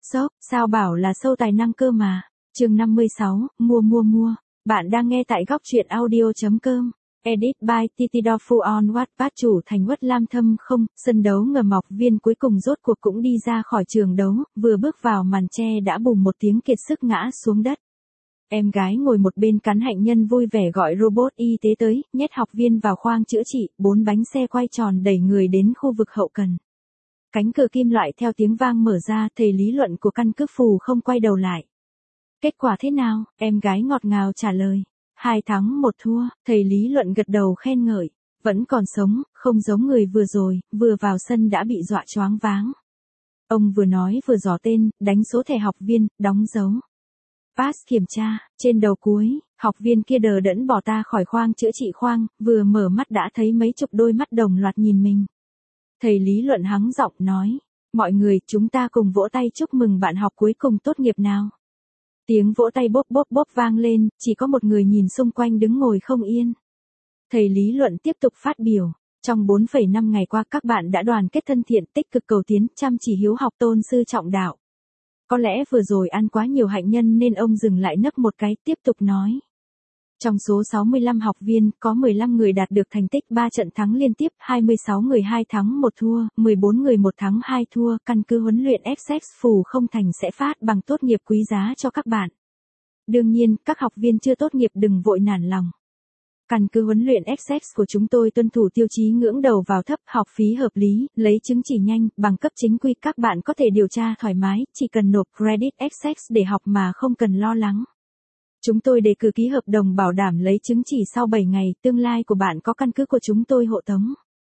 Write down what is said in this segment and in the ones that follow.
Sốc, sao bảo là sâu tài năng cơ mà. Chương 56, mua. Bạn đang nghe tại góc truyện audio.com. Edit by Titidofu on Wattpad. Chủ thành Uất Lam Thâm không, sân đấu ngầm học viên cuối cùng rốt cuộc cũng đi ra khỏi trường đấu, vừa bước vào màn che đã bùng một tiếng kiệt sức ngã xuống đất. Em gái ngồi một bên cắn hạnh nhân vui vẻ gọi robot y tế tới, nhét học viên vào khoang chữa trị, 4 bánh xe quay tròn đẩy người đến khu vực hậu cần. Cánh cửa kim loại theo tiếng vang mở ra, thầy lý luận của căn cước phù không quay đầu lại. Kết quả thế nào? Em gái ngọt ngào trả lời. 2 thắng 1 thua, thầy lý luận gật đầu khen ngợi. Vẫn còn sống, không giống người vừa rồi, vừa vào sân đã bị dọa choáng váng. Ông vừa nói vừa dò tên, đánh số thẻ học viên, đóng dấu. Pass kiểm tra, trên đầu cuối, học viên kia đờ đẫn bỏ ta khỏi khoang chữa trị khoang, vừa mở mắt đã thấy mấy chục đôi mắt đồng loạt nhìn mình. Thầy lý luận hắng giọng nói, mọi người chúng ta cùng vỗ tay chúc mừng bạn học cuối cùng tốt nghiệp nào. Tiếng vỗ tay bốp bốp bốp vang lên, chỉ có một người nhìn xung quanh đứng ngồi không yên. Thầy lý luận tiếp tục phát biểu, trong 4,5 ngày qua các bạn đã đoàn kết thân thiện tích cực cầu tiến, chăm chỉ hiếu học tôn sư trọng đạo. Có lẽ vừa rồi ăn quá nhiều hạnh nhân nên ông dừng lại nấc một cái tiếp tục nói. Trong số 65 học viên, có 15 người đạt được thành tích 3 trận thắng liên tiếp, 26 người 2 thắng 1 thua, 14 người 1 thắng 2 thua. Căn cứ huấn luyện Essex phù không thành sẽ phát bằng tốt nghiệp quý giá cho các bạn. Đương nhiên, các học viên chưa tốt nghiệp đừng vội nản lòng. Căn cứ huấn luyện Essex của chúng tôi tuân thủ tiêu chí ngưỡng đầu vào thấp, học phí hợp lý, lấy chứng chỉ nhanh, bằng cấp chính quy. Các bạn có thể điều tra thoải mái, chỉ cần nộp credit Essex để học mà không cần lo lắng. Chúng tôi đề cử ký hợp đồng bảo đảm lấy chứng chỉ sau 7 ngày, tương lai của bạn có căn cứ của chúng tôi hộ tống.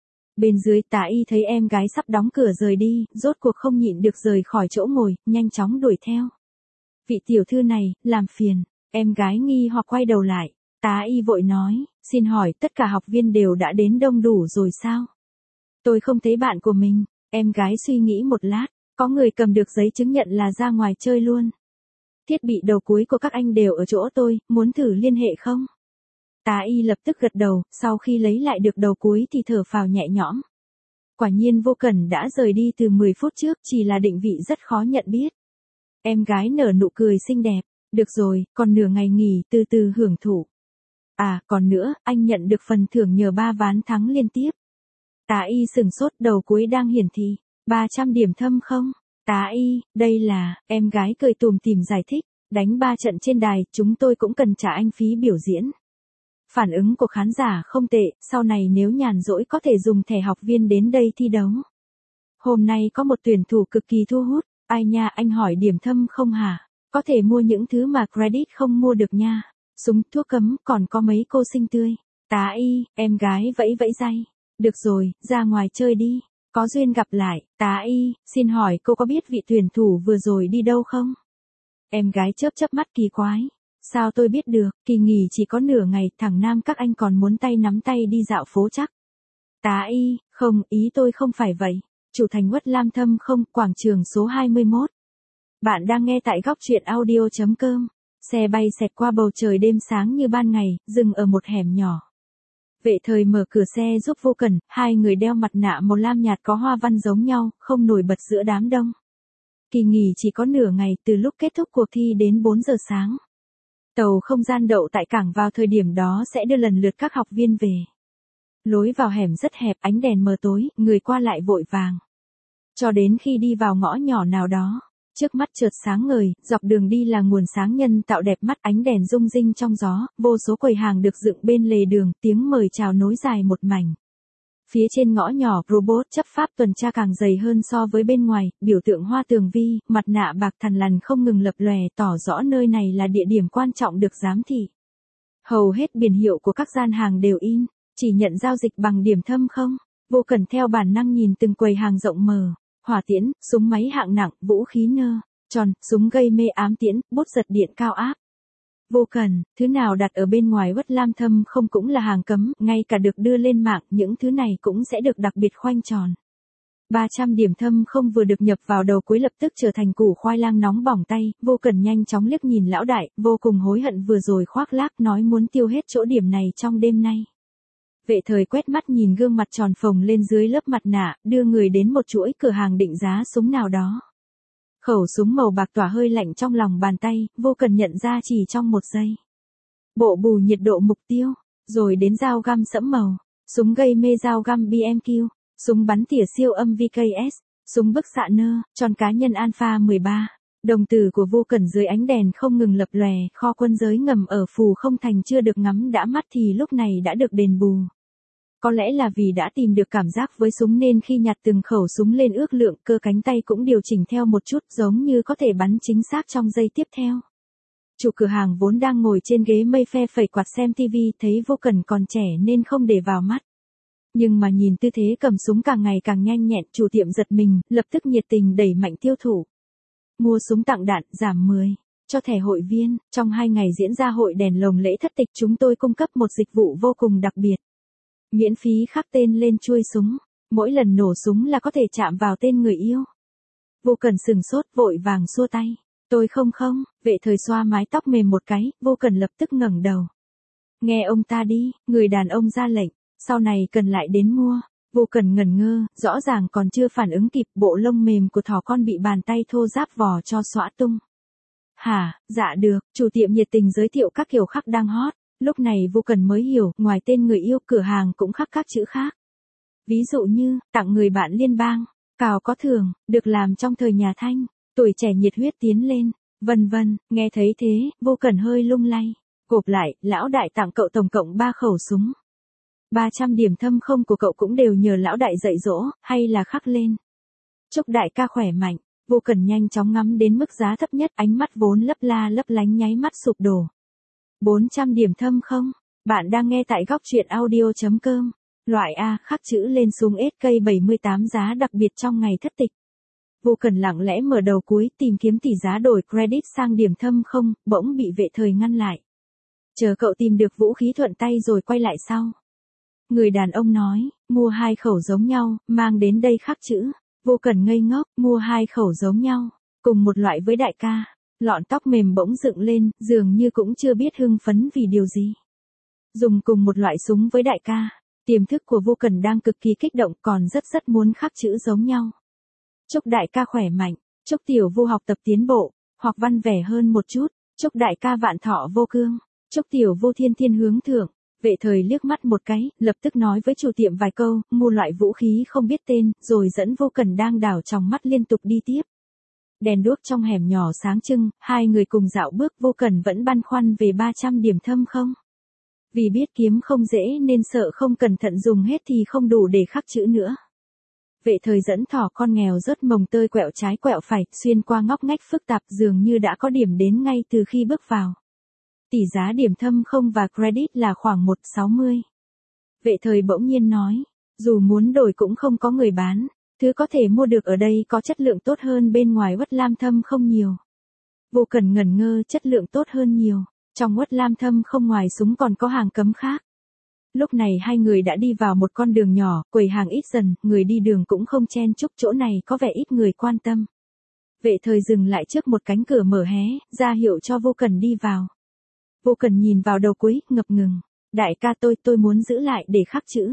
Bên dưới tá y thấy em gái sắp đóng cửa rời đi, rốt cuộc không nhịn được rời khỏi chỗ ngồi, nhanh chóng đuổi theo. Vị tiểu thư này, làm phiền, em gái nghi hoặc quay đầu lại. Tá y vội nói, xin hỏi tất cả học viên đều đã đến đông đủ rồi sao? Tôi không thấy bạn của mình, em gái suy nghĩ một lát, có người cầm được giấy chứng nhận là ra ngoài chơi luôn. Thiết bị đầu cuối của các anh đều ở chỗ tôi, muốn thử liên hệ không? Tá y lập tức gật đầu, sau khi lấy lại được đầu cuối thì thở phào nhẹ nhõm. Quả nhiên Vô Cần đã rời đi từ 10 phút trước, chỉ là định vị rất khó nhận biết. Em gái nở nụ cười xinh đẹp, được rồi, còn nửa ngày nghỉ từ từ hưởng thụ. À, còn nữa, anh nhận được phần thưởng nhờ 3 ván thắng liên tiếp. Tá y sừng sốt, đầu cuối đang hiển thị 300 điểm thâm không? Tá y, đây là, em gái cười tủm tỉm giải thích, đánh 3 trận trên đài, chúng tôi cũng cần trả anh phí biểu diễn. Phản ứng của khán giả không tệ, sau này nếu nhàn rỗi có thể dùng thẻ học viên đến đây thi đấu. Hôm nay có một tuyển thủ cực kỳ thu hút, ai nha, anh hỏi điểm thâm không hả? Có thể mua những thứ mà credit không mua được nha. Súng, thuốc cấm, còn có mấy cô xinh tươi. Tá y, em gái vẫy vẫy tay. Được rồi, ra ngoài chơi đi. Có duyên gặp lại. Tá y, xin hỏi cô có biết vị tuyển thủ vừa rồi đi đâu không? Em gái chớp chớp mắt kỳ quái. Sao tôi biết được, kỳ nghỉ chỉ có nửa ngày, thằng nam các anh còn muốn tay nắm tay đi dạo phố chắc. Tá y, không, ý tôi không phải vậy. Chủ thành Uất Lam Thâm không, quảng trường số 21. Bạn đang nghe tại góc truyện audio.com. Xe bay xẹt qua bầu trời đêm sáng như ban ngày, dừng ở một hẻm nhỏ. Vệ thời mở cửa xe giúp Vô Cần, 2 người đeo mặt nạ màu lam nhạt có hoa văn giống nhau, không nổi bật giữa đám đông. Kỳ nghỉ chỉ có nửa ngày, từ lúc kết thúc cuộc thi đến 4 giờ sáng. Tàu không gian đậu tại cảng vào thời điểm đó sẽ đưa lần lượt các học viên về. Lối vào hẻm rất hẹp, ánh đèn mờ tối, người qua lại vội vàng. Cho đến khi đi vào ngõ nhỏ nào đó. Trước mắt chợt sáng ngời, dọc đường đi là nguồn sáng nhân tạo đẹp mắt, ánh đèn rung rinh trong gió, vô số quầy hàng được dựng bên lề đường, tiếng mời chào nối dài một mảnh. Phía trên ngõ nhỏ, robot chấp pháp tuần tra càng dày hơn so với bên ngoài, biểu tượng hoa tường vi, mặt nạ bạc thằn lằn không ngừng lập lòe, tỏ rõ nơi này là địa điểm quan trọng được giám thị. Hầu hết biển hiệu của các gian hàng đều in, chỉ nhận giao dịch bằng điểm thâm không. Vô Cần theo bản năng nhìn từng quầy hàng rộng mở. Hỏa tiễn, súng máy hạng nặng, vũ khí nơ, tròn, súng gây mê ám tiễn, bút giật điện cao áp. Vô Cần, thứ nào đặt ở bên ngoài Uất Lam Thâm không cũng là hàng cấm, ngay cả được đưa lên mạng, những thứ này cũng sẽ được đặc biệt khoanh tròn. 300 điểm thâm không vừa được nhập vào đầu cuối lập tức trở thành củ khoai lang nóng bỏng tay, Vô Cần nhanh chóng liếc nhìn lão đại, vô cùng hối hận vừa rồi khoác lác nói muốn tiêu hết chỗ điểm này trong đêm nay. Vệ thời quét mắt nhìn gương mặt tròn phồng lên dưới lớp mặt nạ, đưa người đến một chuỗi cửa hàng định giá súng nào đó. Khẩu súng màu bạc tỏa hơi lạnh trong lòng bàn tay, Vô Cần nhận ra chỉ trong một giây. Bộ bù nhiệt độ mục tiêu, rồi đến dao găm sẫm màu, súng gây mê dao găm BMQ, súng bắn tỉa siêu âm VKS, súng bức xạ nơ, tròn cá nhân Alpha 13. Đồng tử của Vô Cần dưới ánh đèn không ngừng lập lòe, kho quân giới ngầm ở Phù Không Thành chưa được ngắm đã mắt thì lúc này đã được đền bù. Có lẽ là vì đã tìm được cảm giác với súng nên khi nhặt từng khẩu súng lên ước lượng cơ cánh tay cũng điều chỉnh theo một chút giống như có thể bắn chính xác trong giây tiếp theo. Chủ cửa hàng vốn đang ngồi trên ghế mây phe phẩy quạt xem TV thấy Vô Cần còn trẻ nên không để vào mắt. Nhưng mà nhìn tư thế cầm súng càng ngày càng nhanh nhẹn, chủ tiệm giật mình, lập tức nhiệt tình đẩy mạnh tiêu thụ. Mua súng tặng đạn, giảm 10. Cho thẻ hội viên, trong 2 ngày diễn ra hội đèn lồng lễ thất tịch chúng tôi cung cấp một dịch vụ vô cùng đặc biệt. Miễn phí khắc tên lên chuôi súng, mỗi lần nổ súng là có thể chạm vào tên người yêu. Vô Cần sừng sốt vội vàng xua tay. Tôi không, vệ thời xoa mái tóc mềm một cái, Vô Cần lập tức ngẩng đầu. Nghe ông ta đi, người đàn ông ra lệnh, sau này cần lại đến mua. Vô Cần ngẩn ngơ, rõ ràng còn chưa phản ứng kịp, bộ lông mềm của thỏ con bị bàn tay thô ráp vò cho xõa tung. Hả, dạ được, chủ tiệm nhiệt tình giới thiệu các kiểu khắc đang hot. Lúc này Vô Cần mới hiểu, ngoài tên người yêu, cửa hàng cũng khắc các chữ khác. Ví dụ như, tặng người bạn liên bang, cào có thưởng, được làm trong thời nhà Thanh, tuổi trẻ nhiệt huyết tiến lên, vân vân. Nghe thấy thế, Vô Cần hơi lung lay. Gộp lại, lão đại tặng cậu tổng cộng 3 khẩu súng. 300 điểm thâm không của cậu cũng đều nhờ lão đại dạy dỗ, hay là khắc lên. Chúc đại ca khỏe mạnh. Vô Cần nhanh chóng ngắm đến mức giá thấp nhất, ánh mắt vốn lấp la lấp lánh nháy mắt sụp đổ. 400 điểm thâm không? Bạn đang nghe tại góc truyện audio.com. Loại A, khắc chữ lên súng SK78 giá đặc biệt trong ngày thất tịch. Vô Cần lặng lẽ mở đầu cuối tìm kiếm tỷ giá đổi credit sang điểm thâm không, bỗng bị vệ thời ngăn lại. Chờ cậu tìm được vũ khí thuận tay rồi quay lại sau. Người đàn ông nói, mua 2 khẩu giống nhau, mang đến đây khắc chữ. Vô Cần ngây ngốc, mua 2 khẩu giống nhau, cùng một loại với đại ca. Lọn tóc mềm bỗng dựng lên, dường như cũng chưa biết hưng phấn vì điều gì. Dùng cùng một loại súng với đại ca, tiềm thức của Vô Cần đang cực kỳ kích động còn rất muốn khắc chữ giống nhau. Chúc đại ca khỏe mạnh, chúc tiểu Vô học tập tiến bộ, hoặc văn vẻ hơn một chút, chúc đại ca vạn thọ vô cương, chúc tiểu Vô thiên thiên hướng thượng. Vệ thời liếc mắt một cái, lập tức nói với chủ tiệm vài câu, mua loại vũ khí không biết tên, rồi dẫn Vô Cần đang đảo trong mắt liên tục đi tiếp. Đèn đuốc trong hẻm nhỏ sáng trưng, hai người cùng dạo bước. Vô Cần vẫn băn khoăn về 300 điểm thâm không. Vì biết kiếm không dễ nên sợ không cẩn thận dùng hết thì không đủ để khắc chữ nữa. Vệ thời dẫn thỏ con nghèo rớt mồng tơi quẹo trái quẹo phải, xuyên qua ngóc ngách phức tạp dường như đã có điểm đến ngay từ khi bước vào. Tỷ giá điểm thâm không và credit là khoảng 160. Vệ thời bỗng nhiên nói, dù muốn đổi cũng không có người bán. Thứ có thể mua được ở đây có chất lượng tốt hơn bên ngoài Uất Lam Thâm không nhiều. Vô Cần ngẩn ngơ, chất lượng tốt hơn nhiều. Trong Uất Lam Thâm không ngoài súng còn có hàng cấm khác. Lúc này hai người đã đi vào một con đường nhỏ, quầy hàng ít dần, người đi đường cũng không chen chúc, chỗ này có vẻ ít người quan tâm. Vệ thời dừng lại trước một cánh cửa mở hé, ra hiệu cho Vô Cần đi vào. Vô Cần nhìn vào đầu cuối, ngập ngừng. Đại ca tôi muốn giữ lại để khắc chữ.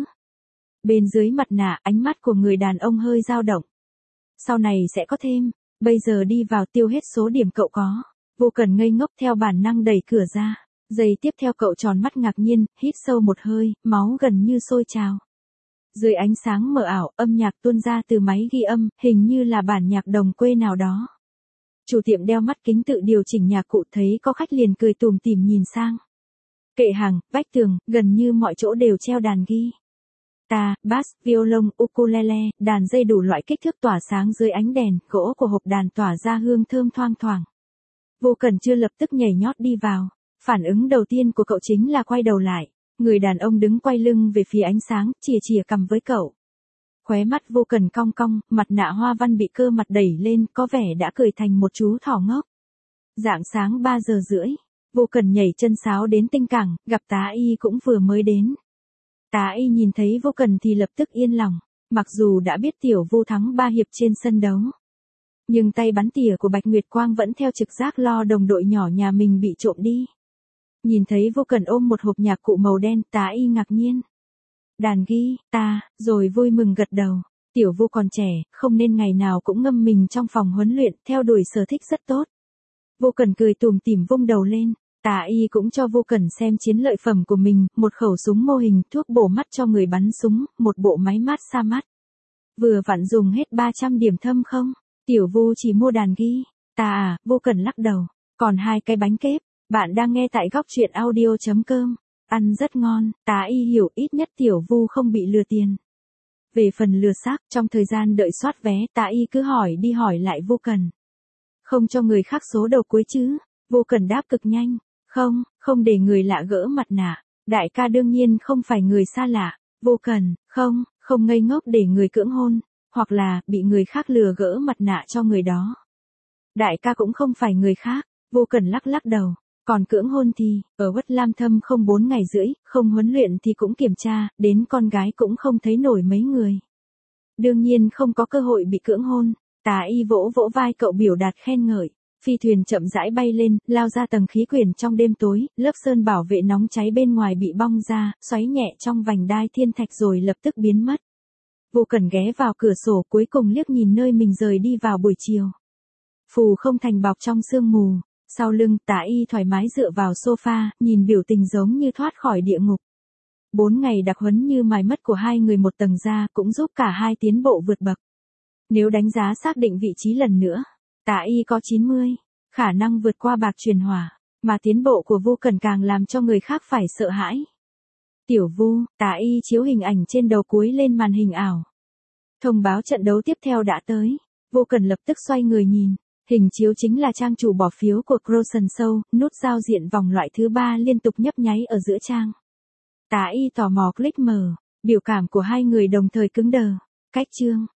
Bên dưới mặt nạ, ánh mắt của người đàn ông hơi dao động. Sau này sẽ có thêm, bây giờ đi vào tiêu hết số điểm cậu có. Vô Cần ngây ngốc theo bản năng đẩy cửa ra. Giây tiếp theo cậu tròn mắt ngạc nhiên, hít sâu một hơi, máu gần như sôi trào. Dưới ánh sáng mờ ảo, âm nhạc tuôn ra từ máy ghi âm, hình như là bản nhạc đồng quê nào đó. Chủ tiệm đeo mắt kính tự điều chỉnh nhạc cụ, thấy có khách liền cười tủm tỉm nhìn sang. Kệ hàng, vách tường, gần như mọi chỗ đều treo đàn ghi. Bass, violon, ukulele, đàn dây đủ loại kích thước tỏa sáng dưới ánh đèn, gỗ của hộp đàn tỏa ra hương thơm thoang thoảng. Vô Cần chưa lập tức nhảy nhót đi vào. Phản ứng đầu tiên của cậu chính là quay đầu lại. Người đàn ông đứng quay lưng về phía ánh sáng, chìa cằm với cậu. Khóe mắt Vô Cần cong cong, mặt nạ hoa văn bị cơ mặt đẩy lên, có vẻ đã cười thành một chú thỏ ngốc. Rạng sáng 3 giờ rưỡi, Vô Cần nhảy chân sáo đến tinh cảng, gặp tá y cũng vừa mới đến. Tá y nhìn thấy Vô Cần thì lập tức yên lòng, mặc dù đã biết tiểu Vô thắng 3 hiệp trên sân đấu. Nhưng tay bắn tỉa của Bạch Nguyệt Quang vẫn theo trực giác lo đồng đội nhỏ nhà mình bị trộm đi. Nhìn thấy Vô Cần ôm một hộp nhạc cụ màu đen, tá y ngạc nhiên. Đàn ghi, rồi vui mừng gật đầu. Tiểu Vu còn trẻ, không nên ngày nào cũng ngâm mình trong phòng huấn luyện, theo đuổi sở thích rất tốt. Vô Cần cười tủm tỉm vung đầu lên. Tả y cũng cho Vô Cần xem chiến lợi phẩm của mình, một khẩu súng mô hình, thuốc bổ mắt cho người bắn súng, một bộ máy mát xa mắt. Vừa vặn dùng hết 300 điểm thâm không? Tiểu Vu chỉ mua đàn ghi. Vô Cần lắc đầu. Còn 2 cái bánh kép. Bạn đang nghe tại góc truyện audio.com. Ăn rất ngon, Tả y hiểu ít nhất Tiểu Vu không bị lừa tiền. Về phần lừa xác, trong thời gian đợi soát vé, Tả y cứ hỏi đi hỏi lại Vô Cần. Không cho người khác số đầu cuối chứ? Vô Cần đáp cực nhanh. Không để người lạ gỡ mặt nạ. Đại ca đương nhiên không phải người xa lạ. Vô Cần, không ngây ngốc để người cưỡng hôn, hoặc là bị người khác lừa gỡ mặt nạ cho người đó. Đại ca cũng không phải người khác. Vô Cần lắc đầu. Còn cưỡng hôn thì, ở Uất Lam Thâm không 4 ngày rưỡi, không huấn luyện thì cũng kiểm tra, đến con gái cũng không thấy nổi mấy người. Đương nhiên không có cơ hội bị cưỡng hôn. Tả y vỗ vỗ vai cậu biểu đạt khen ngợi. Phi thuyền chậm rãi bay lên, lao ra tầng khí quyển trong đêm tối, lớp sơn bảo vệ nóng cháy bên ngoài bị bong ra, xoáy nhẹ trong vành đai thiên thạch rồi lập tức biến mất. Vô Cần ghé vào cửa sổ cuối cùng liếc nhìn nơi mình rời đi vào buổi chiều. Phù không thành bọc trong sương mù. Sau lưng, Tả y thoải mái dựa vào sofa, nhìn biểu tình giống như thoát khỏi địa ngục. 4 ngày đặc huấn như mài mất của hai người một tầng da cũng giúp cả hai tiến bộ vượt bậc. Nếu đánh giá xác định vị trí lần nữa, Tả y có 90, khả năng vượt qua bạc truyền hỏa, mà tiến bộ của Vô Cần càng làm cho người khác phải sợ hãi. Tiểu Vu, Tả y chiếu hình ảnh trên đầu cuối lên màn hình ảo. Thông báo trận đấu tiếp theo đã tới. Vô Cần lập tức xoay người nhìn. Hình chiếu chính là trang chủ bỏ phiếu của Crossen Show, nút giao diện vòng loại thứ 3 liên tục nhấp nháy ở giữa trang. Tả y tò mò click mở, biểu cảm của hai người đồng thời cứng đờ. Cách chương,